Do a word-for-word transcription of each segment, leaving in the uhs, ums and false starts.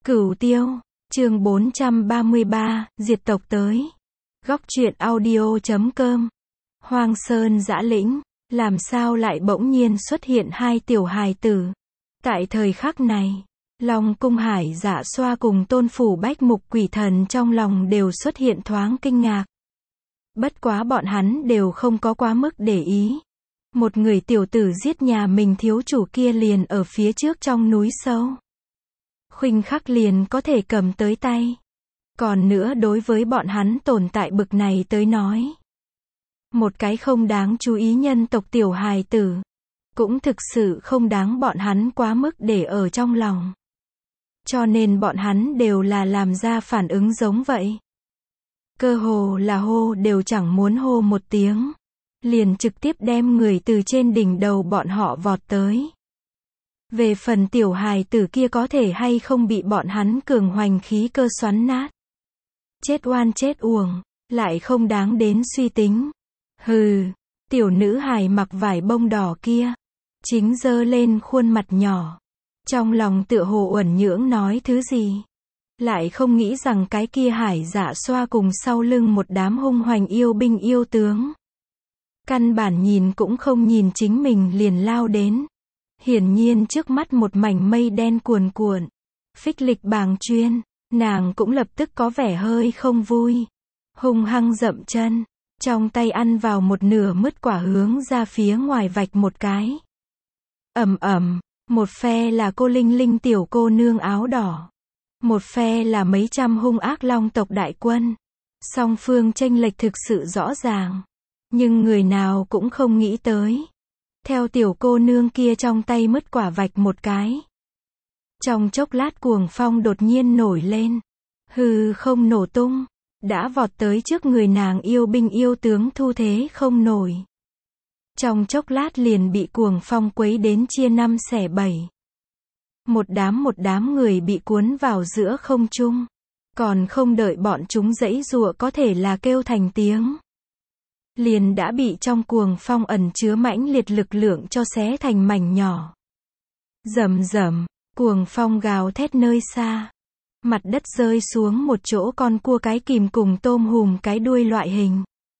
Cửu Tiêu, chương bốn trăm ba mươi ba, diệt tộc tới. Góc truyện audio chấm com. Hoang Sơn Dã Lĩnh, làm sao lại bỗng nhiên xuất hiện hai tiểu hài tử. Tại thời khắc này, Long Cung Hải Dạ Xoa cùng Tôn Phủ Bách Mục Quỷ Thần trong lòng đều xuất hiện thoáng kinh ngạc. Bất quá bọn hắn đều không có quá mức để ý. Một người tiểu tử giết nhà mình thiếu chủ kia liền ở phía trước trong núi sâu. Khoảnh khắc liền có thể cầm tới tay. Còn nữa đối với bọn hắn tồn tại bực này tới nói, một cái không đáng chú ý nhân tộc tiểu hài tử, cũng thực sự không đáng bọn hắn quá mức để ở trong lòng. Cho nên bọn hắn đều là làm ra phản ứng giống vậy. Cơ hồ là hô đều chẳng muốn hô một tiếng, liền trực tiếp đem người từ trên đỉnh đầu bọn họ vọt tới. Về phần tiểu hài tử kia có thể hay không bị bọn hắn cường hoành khí cơ xoắn nát, chết oan chết uổng, lại không đáng đến suy tính. Hừ, tiểu nữ hài mặc vải bông đỏ kia, chính giơ lên khuôn mặt nhỏ, trong lòng tựa hồ uẩn nhưỡng nói thứ gì. Lại không nghĩ rằng cái kia Hải Dạ Xoa cùng sau lưng một đám hung hoành yêu binh yêu tướng. Căn bản nhìn cũng không nhìn chính mình liền lao đến. Hiển nhiên trước mắt một mảnh mây đen cuồn cuộn. Phích lịch bàng chuyên, nàng cũng lập tức có vẻ hơi không vui. Hung hăng dậm chân, trong tay ăn vào một nửa mứt quả hướng ra phía ngoài vạch một cái. Ầm ầm, một phe là cô Linh Linh tiểu cô nương áo đỏ. Một phe là mấy trăm hung ác long tộc đại quân. Song phương chênh lệch thực sự rõ ràng. Nhưng người nào cũng không nghĩ tới. Theo tiểu cô nương kia trong tay mứt quả vạch một cái. Trong chốc lát cuồng phong đột nhiên nổi lên. Hừ không nổ tung. Đã vọt tới trước người nàng yêu binh yêu tướng thu thế không nổi. Trong chốc lát liền bị cuồng phong quấy đến chia năm xẻ bảy. Một đám một đám người bị cuốn vào giữa không trung. Còn không đợi bọn chúng giãy giụa có thể là kêu thành tiếng, liền đã bị trong cuồng phong ẩn chứa mãnh liệt lực lượng cho xé thành mảnh nhỏ. Rầm rầm, cuồng phong gào thét nơi xa. Mặt đất rơi xuống một chỗ con cua cái kìm cùng tôm hùm cái đuôi loại hình.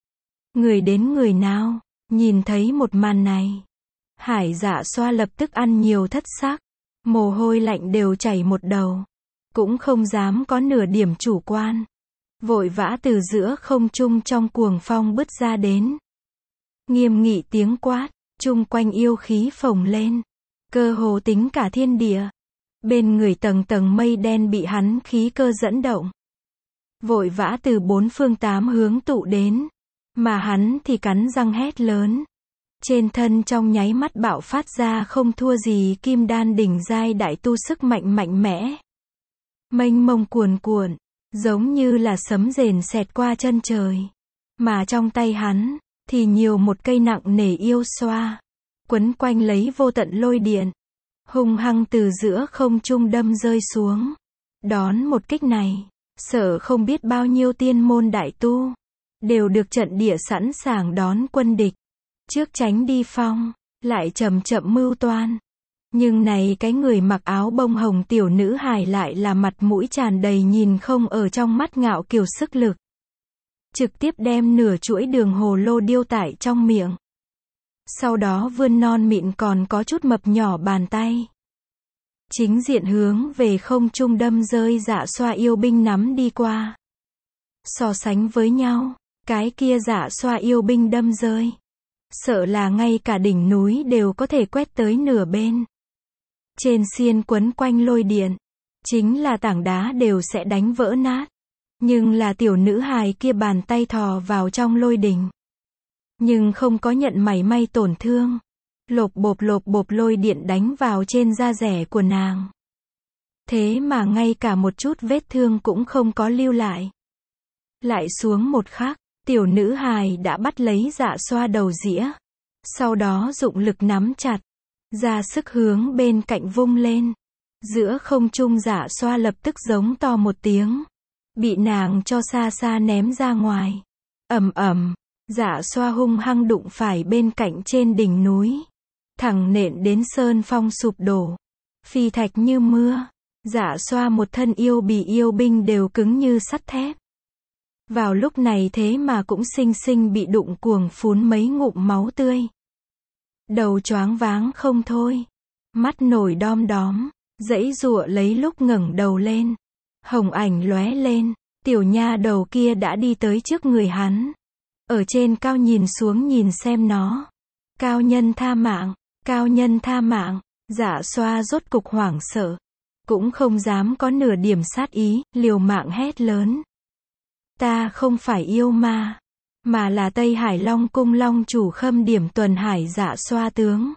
Người đến người nào, nhìn thấy một màn này. Hải Dạ Xoa lập tức ăn nhiều thất xác. Mồ hôi lạnh đều chảy một đầu. Cũng không dám có nửa điểm chủ quan. Vội vã từ giữa không trung trong cuồng phong bứt ra đến. Nghiêm nghị tiếng quát, chung quanh yêu khí phồng lên. Cơ hồ tính cả thiên địa. Bên người tầng tầng mây đen bị hắn khí cơ dẫn động. Vội vã từ bốn phương tám hướng tụ đến. Mà hắn thì cắn răng hét lớn. Trên thân trong nháy mắt bạo phát ra không thua gì kim đan đỉnh giai đại tu sức mạnh mạnh mẽ. Mênh mông cuồn cuộn, giống như là sấm rền xẹt qua chân trời. Mà trong tay hắn, thì nhiều một cây nặng nề yêu xoa. Quấn quanh lấy vô tận lôi điện. Hung hăng từ giữa không trung đâm rơi xuống. Đón một kích này, sợ không biết bao nhiêu tiên môn đại tu. Đều được trận địa sẵn sàng đón quân địch. Trước tránh đi phong, lại chậm chậm mưu toan. Nhưng này cái người mặc áo bông hồng tiểu nữ hài lại là mặt mũi tràn đầy nhìn không ở trong mắt ngạo kiều sức lực. Trực tiếp đem nửa chuỗi đường hồ lô điêu tải trong miệng. Sau đó vươn non mịn còn có chút mập nhỏ bàn tay. Chính diện hướng về không trung đâm rơi Dạ Xoa yêu binh nắm đi qua. So sánh với nhau, cái kia Dạ Xoa yêu binh đâm rơi. Sợ là ngay cả đỉnh núi đều có thể quét tới nửa bên. Trên xiên quấn quanh lôi điện, chính là tảng đá đều sẽ đánh vỡ nát. Nhưng là tiểu nữ hài kia bàn tay thò vào trong lôi đỉnh. Nhưng không có nhận mảy may tổn thương. Lộp bộp lộp bộp lôi điện đánh vào trên da rẻ của nàng. Thế mà ngay cả một chút vết thương cũng không có lưu lại. Lại xuống một khắc. Tiểu nữ hài đã bắt lấy Dạ Xoa đầu dĩa. Sau đó dụng lực nắm chặt. Ra sức hướng bên cạnh vung lên. Giữa không trung Dạ Xoa lập tức giống to một tiếng. Bị nàng cho xa xa ném ra ngoài. Ầm ầm, Dạ Xoa hung hăng đụng phải bên cạnh trên đỉnh núi. Thẳng nện đến sơn phong sụp đổ. Phi thạch như mưa. Dạ xoa một thân yêu bì yêu binh đều cứng như sắt thép. Vào lúc này thế mà cũng xinh xinh bị đụng cuồng phún mấy ngụm máu tươi. Đầu choáng váng không thôi. Mắt nổi đom đóm, giãy giụa lấy lúc ngẩng đầu lên. Hồng ảnh lóe lên, tiểu nha đầu kia đã đi tới trước người hắn. Ở trên cao nhìn xuống nhìn xem nó. Cao nhân tha mạng, cao nhân tha mạng, dạ xoa rốt cục hoảng sợ. Cũng không dám có nửa điểm sát ý, liều mạng hét lớn. Ta không phải yêu ma, mà là Tây Hải Long Cung Long chủ Khâm Điểm Tuần Hải dạ xoa tướng.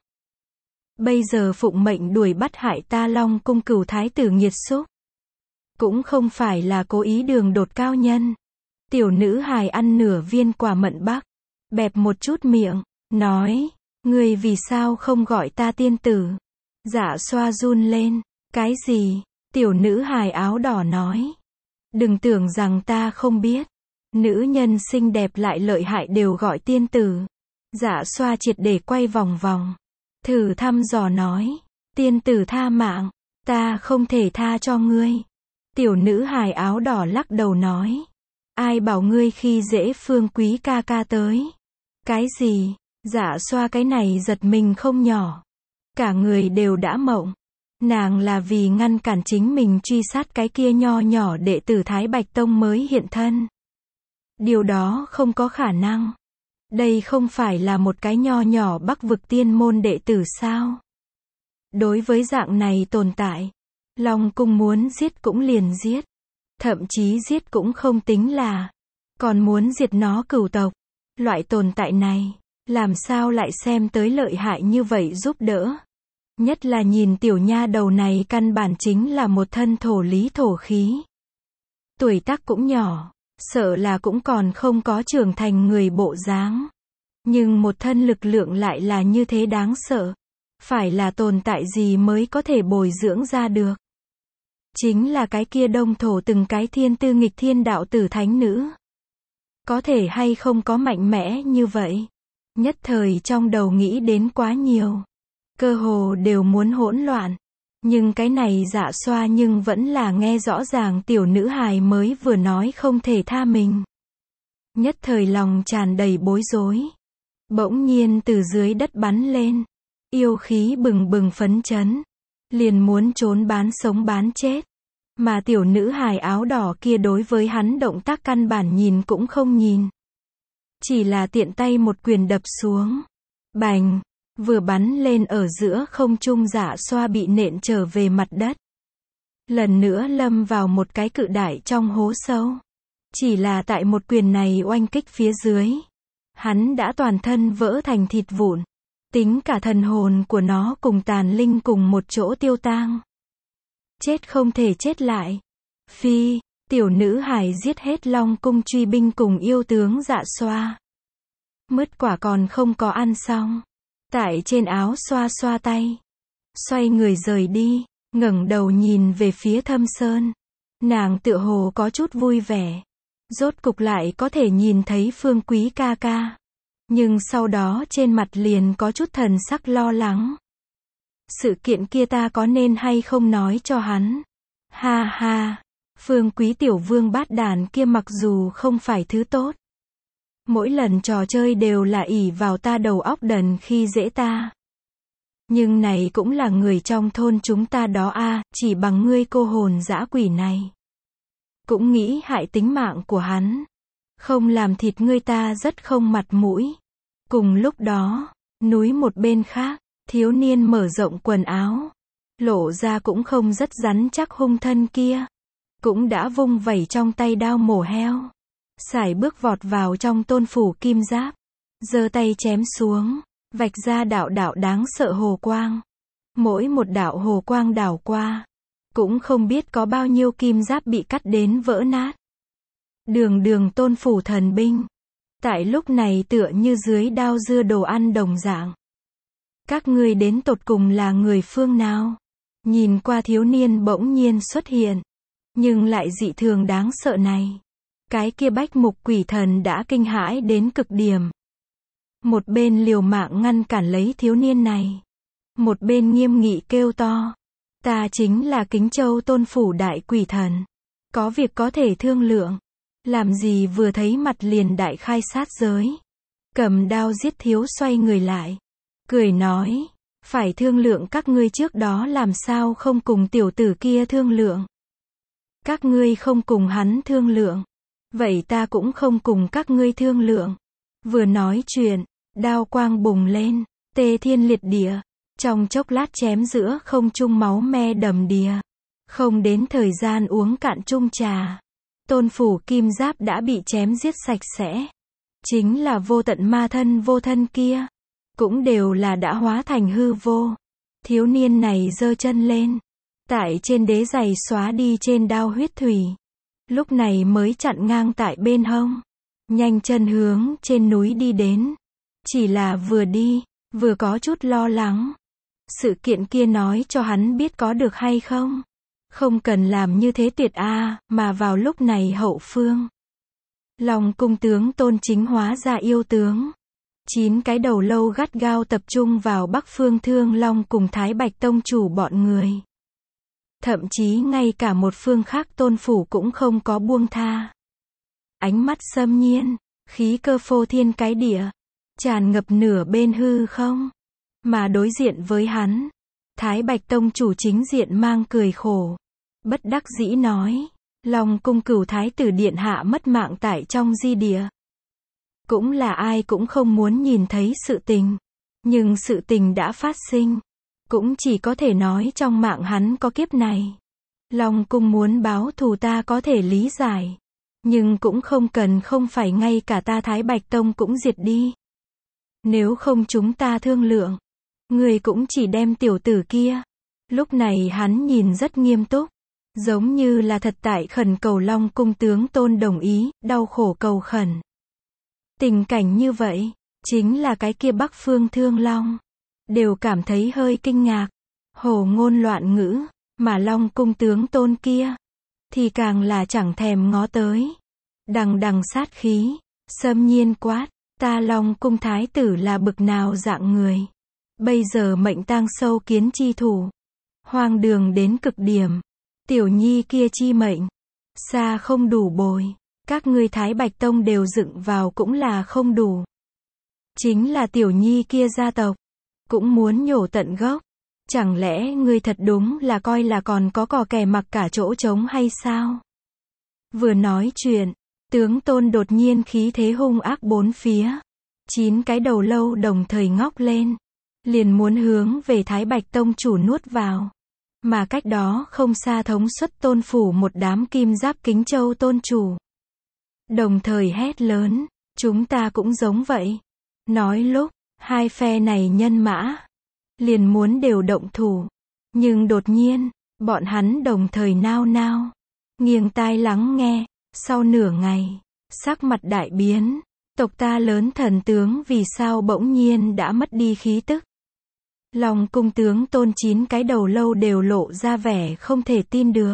Bây giờ phụng mệnh đuổi bắt hại ta Long Cung Cửu Thái tử nghiệt xúc. Cũng không phải là cố ý đường đột cao nhân. Tiểu nữ hài ăn nửa viên quả mận bắc, bẹp một chút miệng, nói, người vì sao không gọi ta tiên tử? Dạ xoa run lên, cái gì? Tiểu nữ hài áo đỏ nói, đừng tưởng rằng ta không biết, nữ nhân xinh đẹp lại lợi hại đều gọi tiên tử. Dạ xoa triệt để quay vòng vòng, thử thăm dò nói, tiên tử tha mạng, ta không thể tha cho ngươi. Tiểu nữ hài áo đỏ lắc đầu nói, ai bảo ngươi khi dễ Phương Quý ca ca tới? Cái gì? Dạ xoa cái này giật mình không nhỏ. Cả người đều đã mộng. Nàng là vì ngăn cản chính mình truy sát cái kia nho nhỏ đệ tử Thái Bạch Tông mới hiện thân. Điều đó không có khả năng. Đây không phải là một cái nho nhỏ Bắc vực tiên môn đệ tử sao? Đối với dạng này tồn tại, Long Cung muốn giết cũng liền giết. Thậm chí giết cũng không tính là, còn muốn diệt nó cửu tộc. Loại tồn tại này, làm sao lại xem tới lợi hại như vậy giúp đỡ. Nhất là nhìn tiểu nha đầu này căn bản chính là một thân thổ lý thổ khí. Tuổi tác cũng nhỏ, sợ là cũng còn không có trưởng thành người bộ dáng. Nhưng một thân lực lượng lại là như thế đáng sợ. Phải là tồn tại gì mới có thể bồi dưỡng ra được. Chính là cái kia đông thổ từng cái thiên tư nghịch thiên đạo tử thánh nữ. Có thể hay không có mạnh mẽ như vậy. Nhất thời trong đầu nghĩ đến quá nhiều. Cơ hồ đều muốn hỗn loạn. Nhưng cái này dạ xoa nhưng vẫn là nghe rõ ràng tiểu nữ hài mới vừa nói không thể tha mình. Nhất thời lòng tràn đầy bối rối. Bỗng nhiên từ dưới đất bắn lên. Yêu khí bừng bừng phấn chấn. Liền muốn trốn bán sống bán chết. Mà tiểu nữ hài áo đỏ kia đối với hắn động tác căn bản nhìn cũng không nhìn. Chỉ là tiện tay một quyền đập xuống. Bành! Vừa bắn lên ở giữa không trung dạ xoa bị nện trở về mặt đất. Lần nữa lâm vào một cái cự đại trong hố sâu. Chỉ là tại một quyền này oanh kích phía dưới. Hắn đã toàn thân vỡ thành thịt vụn. Tính cả thần hồn của nó cùng tàn linh cùng một chỗ tiêu tang. Chết không thể chết lại. Phi, tiểu nữ hài giết hết Long Cung truy binh cùng yêu tướng dạ xoa. Mứt quả còn không có ăn xong. Tại trên áo xoa xoa tay. Xoay người rời đi, ngẩng đầu nhìn về phía Thâm Sơn. Nàng tựa hồ có chút vui vẻ. Rốt cục lại có thể nhìn thấy Phương Quý ca ca. Nhưng sau đó trên mặt liền có chút thần sắc lo lắng. Sự kiện kia ta có nên hay không nói cho hắn? Ha ha, Phương Quý tiểu vương bát đàn kia mặc dù không phải thứ tốt. Mỗi lần trò chơi đều là ỷ vào ta đầu óc đần khi dễ ta. Nhưng này cũng là người trong thôn chúng ta đó a, chỉ bằng ngươi cô hồn dã quỷ này. Cũng nghĩ hại tính mạng của hắn. Không làm thịt ngươi ta rất không mặt mũi. Cùng lúc đó, núi một bên khác, thiếu niên mở rộng quần áo. Lộ ra cũng không rất rắn chắc hung thân kia. Cũng đã vung vẩy trong tay đao mổ heo. Sải bước vọt vào trong tôn phủ kim giáp. Giơ tay chém xuống. Vạch ra đạo đạo đáng sợ hồ quang. Mỗi một đạo hồ quang đảo qua. Cũng không biết có bao nhiêu kim giáp bị cắt đến vỡ nát. Đường đường tôn phủ thần binh. Tại lúc này tựa như dưới đao dưa đồ ăn đồng dạng. Các ngươi đến tột cùng là người phương nào? Nhìn qua thiếu niên bỗng nhiên xuất hiện. Nhưng lại dị thường đáng sợ này. Cái kia bách mục quỷ thần đã kinh hãi đến cực điểm. Một bên liều mạng ngăn cản lấy thiếu niên này. Một bên nghiêm nghị kêu to. Ta chính là Kính Châu Tôn Phủ đại quỷ thần. Có việc có thể thương lượng. Làm gì vừa thấy mặt liền đại khai sát giới. Cầm đao giết thiếu xoay người lại. Cười nói, phải thương lượng các ngươi trước đó làm sao không cùng tiểu tử kia thương lượng. Các ngươi không cùng hắn thương lượng. Vậy ta cũng không cùng các ngươi thương lượng. Vừa nói chuyện, đao quang bùng lên, tê thiên liệt địa. Trong chốc lát chém giữa không trung máu me đầm đìa. Không đến thời gian uống cạn chung trà. Tôn Phủ kim giáp đã bị chém giết sạch sẽ. Chính là vô tận ma thân vô thân kia. Cũng đều là đã hóa thành hư vô. Thiếu niên này giơ chân lên. Tại trên đế giày xóa đi trên đao huyết thủy. Lúc này mới chặn ngang tại bên hông. Nhanh chân hướng trên núi đi đến. Chỉ là vừa đi, vừa có chút lo lắng. Sự kiện kia nói cho hắn biết có được hay không? Không cần làm như thế tuyệt a, mà vào lúc này hậu phương. Long cung tướng Tôn Chính hóa ra yêu tướng. Chín cái đầu lâu gắt gao tập trung vào Bắc Phương Thương Long cùng Thái Bạch Tông chủ bọn người. Thậm chí ngay cả một phương khác Tôn Phủ cũng không có buông tha. Ánh mắt xâm nhiên, khí cơ phô thiên cái địa, tràn ngập nửa bên hư không. Mà đối diện với hắn, Thái Bạch Tông chủ chính diện mang cười khổ. Bất đắc dĩ nói, Long cung cửu thái tử điện hạ mất mạng tại trong di địa. Cũng là ai cũng không muốn nhìn thấy sự tình. Nhưng sự tình đã phát sinh. Cũng chỉ có thể nói trong mạng hắn có kiếp này. Long cung muốn báo thù ta có thể lý giải. Nhưng cũng không cần không phải ngay cả ta Thái Bạch Tông cũng diệt đi. Nếu không chúng ta thương lượng. Người cũng chỉ đem tiểu tử kia. Lúc này hắn nhìn rất nghiêm túc. Giống như là thật tại khẩn cầu Long cung tướng Tôn đồng ý, đau khổ cầu khẩn. Tình cảnh như vậy, chính là cái kia Bắc Phương Thương Long. Đều cảm thấy hơi kinh ngạc. Hồ ngôn loạn ngữ, mà Long cung tướng Tôn kia. Thì càng là chẳng thèm ngó tới. Đằng đằng sát khí, xâm nhiên quát, ta Long cung thái tử là bực nào dạng người. Bây giờ mệnh tang sâu kiến chi thủ. Hoang đường đến cực điểm. Tiểu nhi kia chi mệnh. Xa không đủ bồi. Các ngươi Thái Bạch Tông đều dựng vào cũng là không đủ. Chính là tiểu nhi kia gia tộc. Cũng muốn nhổ tận gốc. Chẳng lẽ ngươi thật đúng là coi là còn có cò kè mặc cả chỗ trống hay sao? Vừa nói chuyện, tướng Tôn đột nhiên khí thế hung ác bốn phía. Chín cái đầu lâu đồng thời ngóc lên. Liền muốn hướng về Thái Bạch Tông chủ nuốt vào. Mà cách đó không xa thống suất Tôn Phủ một đám kim giáp Kính Châu Tôn chủ. Đồng thời hét lớn, chúng ta cũng giống vậy. Nói lúc, hai phe này nhân mã. Liền muốn đều động thủ. Nhưng đột nhiên, bọn hắn đồng thời nao nao. Nghiêng tai lắng nghe, sau nửa ngày, sắc mặt đại biến. Tộc ta lớn thần tướng vì sao bỗng nhiên đã mất đi khí tức. Long cung tướng Tôn chín cái đầu lâu đều lộ ra vẻ không thể tin được.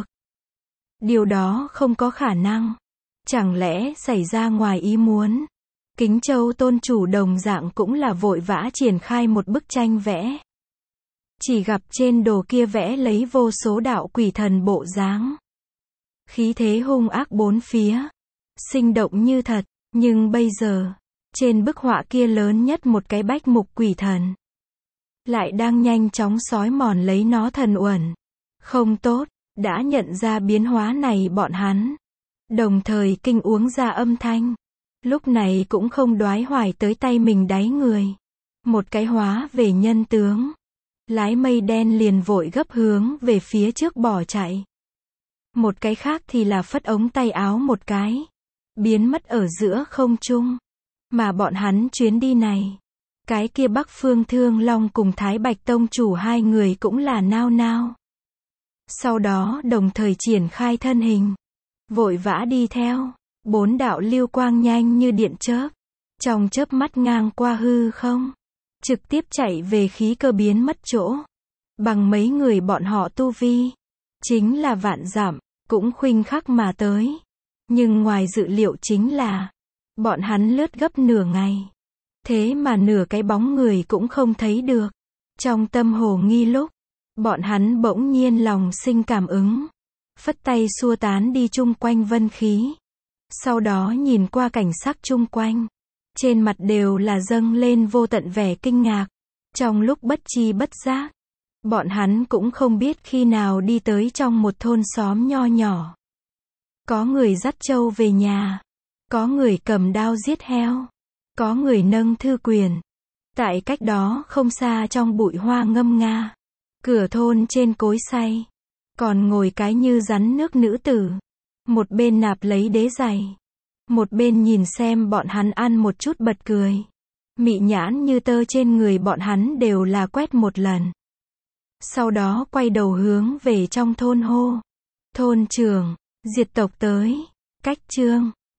Điều đó không có khả năng. Chẳng lẽ xảy ra ngoài ý muốn. Kính Châu Tôn chủ đồng dạng cũng là vội vã triển khai một bức tranh vẽ. Chỉ gặp trên đồ kia vẽ lấy vô số đạo quỷ thần bộ dáng. Khí thế hung ác bốn phía. Sinh động như thật. Nhưng bây giờ, trên bức họa kia lớn nhất một cái bách mục quỷ thần. Lại đang nhanh chóng xói mòn lấy nó thần uẩn. Không tốt, đã nhận ra biến hóa này bọn hắn. Đồng thời kinh uống ra âm thanh. Lúc này cũng không đoái hoài tới tay mình đáy người. Một cái hóa về nhân tướng. Lái mây đen liền vội gấp hướng về phía trước bỏ chạy. Một cái khác thì là phất ống tay áo một cái. Biến mất ở giữa không trung. Mà bọn hắn chuyến đi này. Cái kia Bắc Phương Thương Long cùng Thái Bạch Tông chủ hai người cũng là nao nao. Sau đó đồng thời triển khai thân hình. Vội vã đi theo. Bốn đạo lưu quang nhanh như điện chớp. Trong chớp mắt ngang qua hư không. Trực tiếp chạy về khí cơ biến mất chỗ. Bằng mấy người bọn họ tu vi. Chính là vạn dặm. Cũng khuynh khắc mà tới. Nhưng ngoài dự liệu chính là. Bọn hắn lướt gấp nửa ngày. Thế mà nửa cái bóng người cũng không thấy được. Trong tâm hồ nghi lúc. Bọn hắn bỗng nhiên lòng sinh cảm ứng, phất tay xua tán đi chung quanh vân khí. Sau đó nhìn qua cảnh sắc chung quanh, trên mặt đều là dâng lên vô tận vẻ kinh ngạc. Trong lúc bất chi bất giác, bọn hắn cũng không biết khi nào đi tới trong một thôn xóm nho nhỏ. Có người dắt trâu về nhà, có người cầm đao giết heo, có người nâng thư quyển. Tại cách đó không xa trong bụi hoa ngâm nga, cửa thôn trên cối xay, còn ngồi cái như rắn nước nữ tử. Một bên nạp lấy đế giày, một bên nhìn xem bọn hắn ăn một chút bật cười. Mị nhãn như tơ trên người bọn hắn đều là quét một lần. Sau đó quay đầu hướng về trong thôn hô. Thôn trưởng, diệt tộc tới. Cách chương